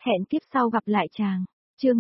Hẹn kiếp sau gặp lại chàng. Chương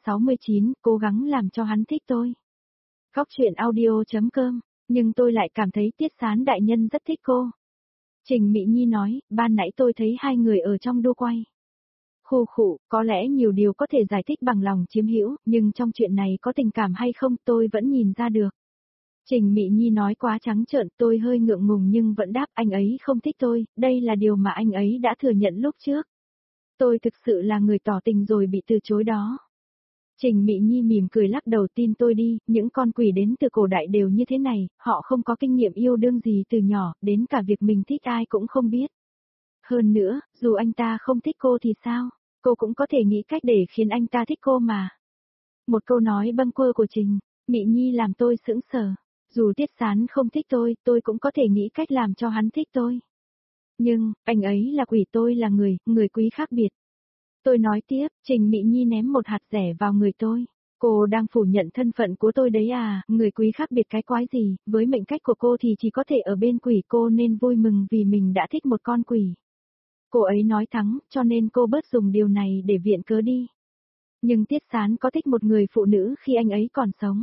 169, cố gắng làm cho hắn thích tôi. Góc truyện audio.com, nhưng tôi lại cảm thấy Tiết Sán đại nhân rất thích cô. Trình Mị Nhi nói, ban nãy tôi thấy hai người ở trong đua quay. Khụ khụ, có lẽ nhiều điều có thể giải thích bằng lòng chiếm hữu, nhưng trong chuyện này có tình cảm hay không tôi vẫn nhìn ra được. Trình Mị Nhi nói quá trắng trợn, tôi hơi ngượng ngùng nhưng vẫn đáp anh ấy không thích tôi, đây là điều mà anh ấy đã thừa nhận lúc trước. Tôi thực sự là người tỏ tình rồi bị từ chối đó. Trình Mị Nhi mỉm cười lắc đầu, tin tôi đi, những con quỷ đến từ cổ đại đều như thế này, họ không có kinh nghiệm yêu đương gì từ nhỏ, đến cả việc mình thích ai cũng không biết. Hơn nữa, dù anh ta không thích cô thì sao, cô cũng có thể nghĩ cách để khiến anh ta thích cô mà. Một câu nói bâng quơ của Trình Mị Nhi làm tôi sững sờ. Dù Tiết Sán không thích tôi cũng có thể nghĩ cách làm cho hắn thích tôi. Nhưng, anh ấy là quỷ, tôi là người quý khác biệt. Tôi nói tiếp, Trình Mị Nhi ném một hạt rẻ vào người tôi. Cô đang phủ nhận thân phận của tôi đấy à, người quý khác biệt cái quái gì, với mệnh cách của cô thì chỉ có thể ở bên quỷ, cô nên vui mừng vì mình đã thích một con quỷ. Cô ấy nói thắng, cho nên cô bớt dùng điều này để viện cớ đi. Nhưng Tiết Sán có thích một người phụ nữ khi anh ấy còn sống.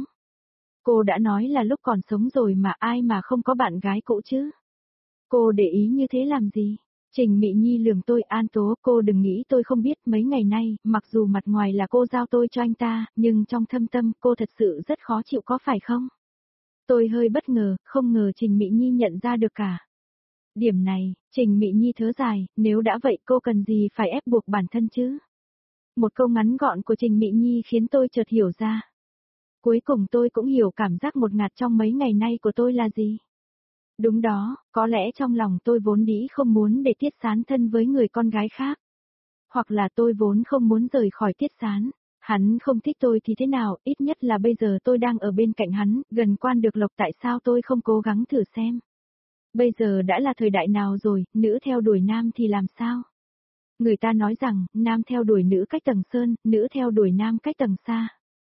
Cô đã nói là lúc còn sống rồi mà, ai mà không có bạn gái cũ chứ. Cô để ý như thế làm gì? Trình Mị Nhi lườm tôi, An Tố, cô đừng nghĩ tôi không biết, mấy ngày nay, mặc dù mặt ngoài là cô giao tôi cho anh ta, nhưng trong thâm tâm cô thật sự rất khó chịu có phải không? Tôi hơi bất ngờ, không ngờ Trình Mị Nhi nhận ra được cả. Điểm này, Trình Mị Nhi thở dài, nếu đã vậy cô cần gì phải ép buộc bản thân chứ? Một câu ngắn gọn của Trình Mị Nhi khiến tôi chợt hiểu ra. Cuối cùng tôi cũng hiểu cảm giác một ngạt trong mấy ngày nay của tôi là gì. Đúng đó, có lẽ trong lòng tôi vốn dĩ không muốn để Tiết Sán thân với người con gái khác. Hoặc là tôi vốn không muốn rời khỏi Tiết Sán. Hắn không thích tôi thì thế nào, ít nhất là bây giờ tôi đang ở bên cạnh hắn, gần quan được lộc, tại sao tôi không cố gắng thử xem. Bây giờ đã là thời đại nào rồi, nữ theo đuổi nam thì làm sao? Người ta nói rằng, nam theo đuổi nữ cách tầng sơn, nữ theo đuổi nam cách tầng xa.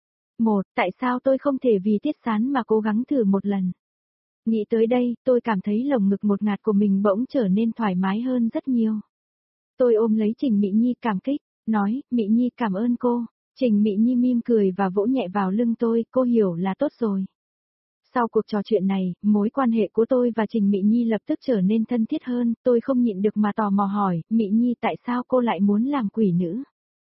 Tại sao tôi không thể vì Tiết Sán mà cố gắng thử một lần? Nghĩ tới đây, tôi cảm thấy lồng ngực một ngạt của mình bỗng trở nên thoải mái hơn rất nhiều. Tôi ôm lấy Trình Mị Nhi cảm kích, nói, Mị Nhi cảm ơn cô. Trình Mị Nhi mỉm cười và vỗ nhẹ vào lưng tôi, cô hiểu là tốt rồi. Sau cuộc trò chuyện này, mối quan hệ của tôi và Trình Mị Nhi lập tức trở nên thân thiết hơn, tôi không nhịn được mà tò mò hỏi, Mị Nhi tại sao cô lại muốn làm quỷ nữ?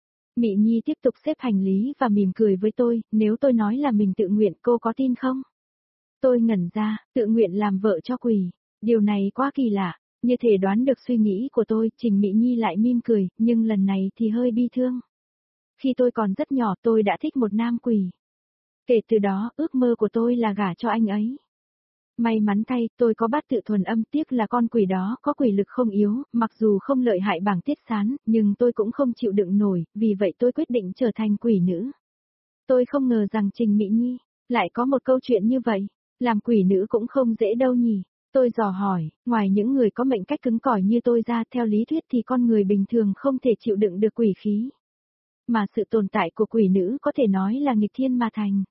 Mị Nhi tiếp tục xếp hành lý và mỉm cười với tôi, nếu tôi nói là mình tự nguyện cô có tin không? Tôi ngẩn ra, tự nguyện làm vợ cho quỷ. Điều này quá kỳ lạ, như thể đoán được suy nghĩ của tôi, Trình Mị Nhi lại mỉm cười, nhưng lần này thì hơi bi thương. Khi tôi còn rất nhỏ tôi đã thích một nam quỷ. Kể từ đó, ước mơ của tôi là gả cho anh ấy. May mắn thay, tôi có bát tự thuần âm, tiếc là con quỷ đó có quỷ lực không yếu, mặc dù không lợi hại bằng Tiết Sán, nhưng tôi cũng không chịu đựng nổi, vì vậy tôi quyết định trở thành quỷ nữ. Tôi không ngờ rằng Trình Mị Nhi lại có một câu chuyện như vậy. Làm quỷ nữ cũng không dễ đâu nhỉ. Tôi dò hỏi, ngoài những người có mệnh cách cứng cỏi như tôi ra, theo lý thuyết thì con người bình thường không thể chịu đựng được quỷ khí. Mà sự tồn tại của quỷ nữ có thể nói là nghịch thiên mà thành.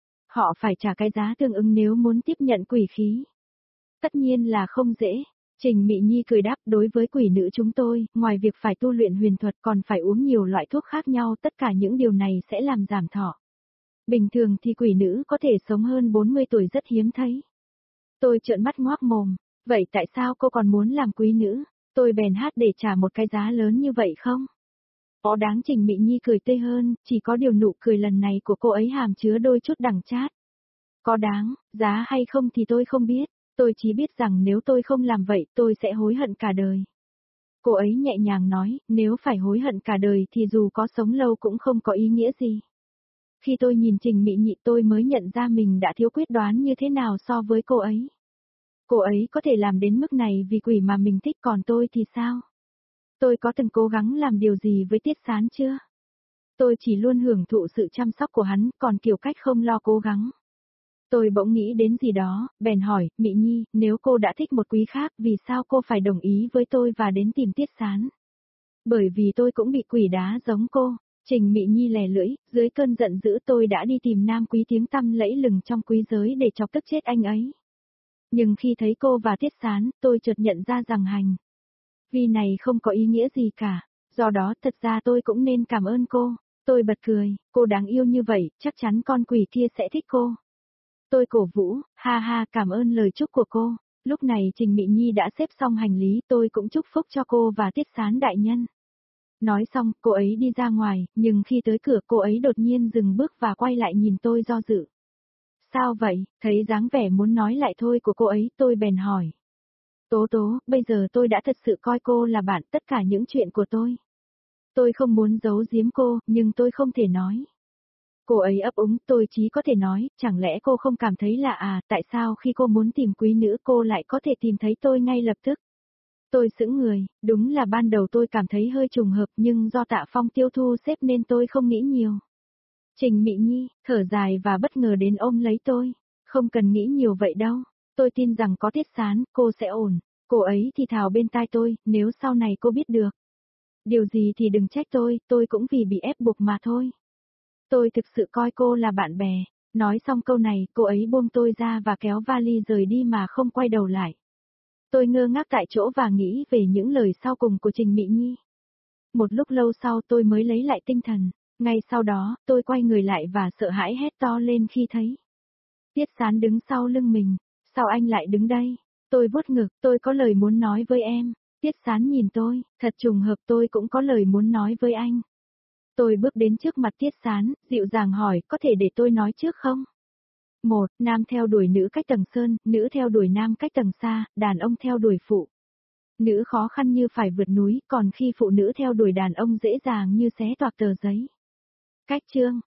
Họ phải trả cái giá tương ứng nếu muốn tiếp nhận quỷ khí. Tất nhiên là không dễ. Trình Mị Nhi cười đáp, đối với quỷ nữ chúng tôi, ngoài việc phải tu luyện huyền thuật còn phải uống nhiều loại thuốc khác nhau, tất cả những điều này sẽ làm giảm thọ. Bình thường thì quỷ nữ có thể sống hơn 40 tuổi rất hiếm thấy. Tôi trợn mắt ngoác mồm, vậy tại sao cô còn muốn làm quý nữ? Tôi bèn hát để trả một cái giá lớn như vậy không? Có đáng? Trình Mị Nhi cười tươi hơn, chỉ có điều nụ cười lần này của cô ấy hàm chứa đôi chút đắng chát. Có đáng, giá hay không thì tôi không biết, tôi chỉ biết rằng nếu tôi không làm vậy tôi sẽ hối hận cả đời. Cô ấy nhẹ nhàng nói, nếu phải hối hận cả đời thì dù có sống lâu cũng không có ý nghĩa gì. Khi tôi nhìn Trình Mị Nhi tôi mới nhận ra mình đã thiếu quyết đoán như thế nào so với cô ấy. Cô ấy có thể làm đến mức này vì quỷ mà mình thích, còn tôi thì sao? Tôi có từng cố gắng làm điều gì với Tiết Sán chưa? Tôi chỉ luôn hưởng thụ sự chăm sóc của hắn, còn kiểu cách không lo cố gắng. Tôi bỗng nghĩ đến gì đó, bèn hỏi, Mị Nhi, nếu cô đã thích một quý khác, vì sao cô phải đồng ý với tôi và đến tìm Tiết Sán? Bởi vì tôi cũng bị quỷ đá giống cô. Trình Mị Nhi lè lưỡi, dưới cơn giận dữ tôi đã đi tìm nam quý tiếng tăm lẫy lừng trong quý giới để chọc tức chết anh ấy. Nhưng khi thấy cô và Tiết Sán, tôi chợt nhận ra rằng hành vi này không có ý nghĩa gì cả. Do đó thật ra tôi cũng nên cảm ơn cô. Tôi bật cười, cô đáng yêu như vậy, chắc chắn con quỷ kia sẽ thích cô. Tôi cổ vũ, ha ha, cảm ơn lời chúc của cô. Lúc này Trình Mị Nhi đã xếp xong hành lý, tôi cũng chúc phúc cho cô và Tiết Sán đại nhân. Nói xong, cô ấy đi ra ngoài, nhưng khi tới cửa cô ấy đột nhiên dừng bước và quay lại nhìn tôi do dự. Sao vậy, thấy dáng vẻ muốn nói lại thôi của cô ấy, tôi bèn hỏi. Tố tố, bây giờ tôi đã thật sự coi cô là bạn tất cả những chuyện của tôi. Tôi không muốn giấu giếm cô, nhưng tôi không thể nói. Cô ấy ấp úng, tôi chỉ có thể nói, chẳng lẽ cô không cảm thấy lạ tại sao khi cô muốn tìm quý nữ cô lại có thể tìm thấy tôi ngay lập tức. Tôi sững người, đúng là ban đầu tôi cảm thấy hơi trùng hợp nhưng do Tạ Phong tiêu thu xếp nên tôi không nghĩ nhiều. Trình Mị Nhi, thở dài và bất ngờ đến ôm lấy tôi. Không cần nghĩ nhiều vậy đâu. Tôi tin rằng có Tiết Sán, cô sẽ ổn. Cô ấy thì thào bên tai tôi, nếu sau này cô biết được. Điều gì thì đừng trách tôi cũng vì bị ép buộc mà thôi. Tôi thực sự coi cô là bạn bè. Nói xong câu này, cô ấy buông tôi ra và kéo vali rời đi mà không quay đầu lại. Tôi ngơ ngác tại chỗ và nghĩ về những lời sau cùng của Trình Mị Nhi. Một lúc lâu sau tôi mới lấy lại tinh thần. Ngay sau đó, tôi quay người lại và sợ hãi hét to lên khi thấy Tiết Sán đứng sau lưng mình. Sao anh lại đứng đây? Tôi vuốt ngực, tôi có lời muốn nói với em. Tiết Sán nhìn tôi, thật trùng hợp tôi cũng có lời muốn nói với anh. Tôi bước đến trước mặt Tiết Sán, dịu dàng hỏi, có thể để tôi nói trước không? Một, nam theo đuổi nữ cách tầng sơn, nữ theo đuổi nam cách tầng xa, đàn ông theo đuổi phụ. Nữ khó khăn như phải vượt núi, còn khi phụ nữ theo đuổi đàn ông dễ dàng như xé toạc tờ giấy. Cách chương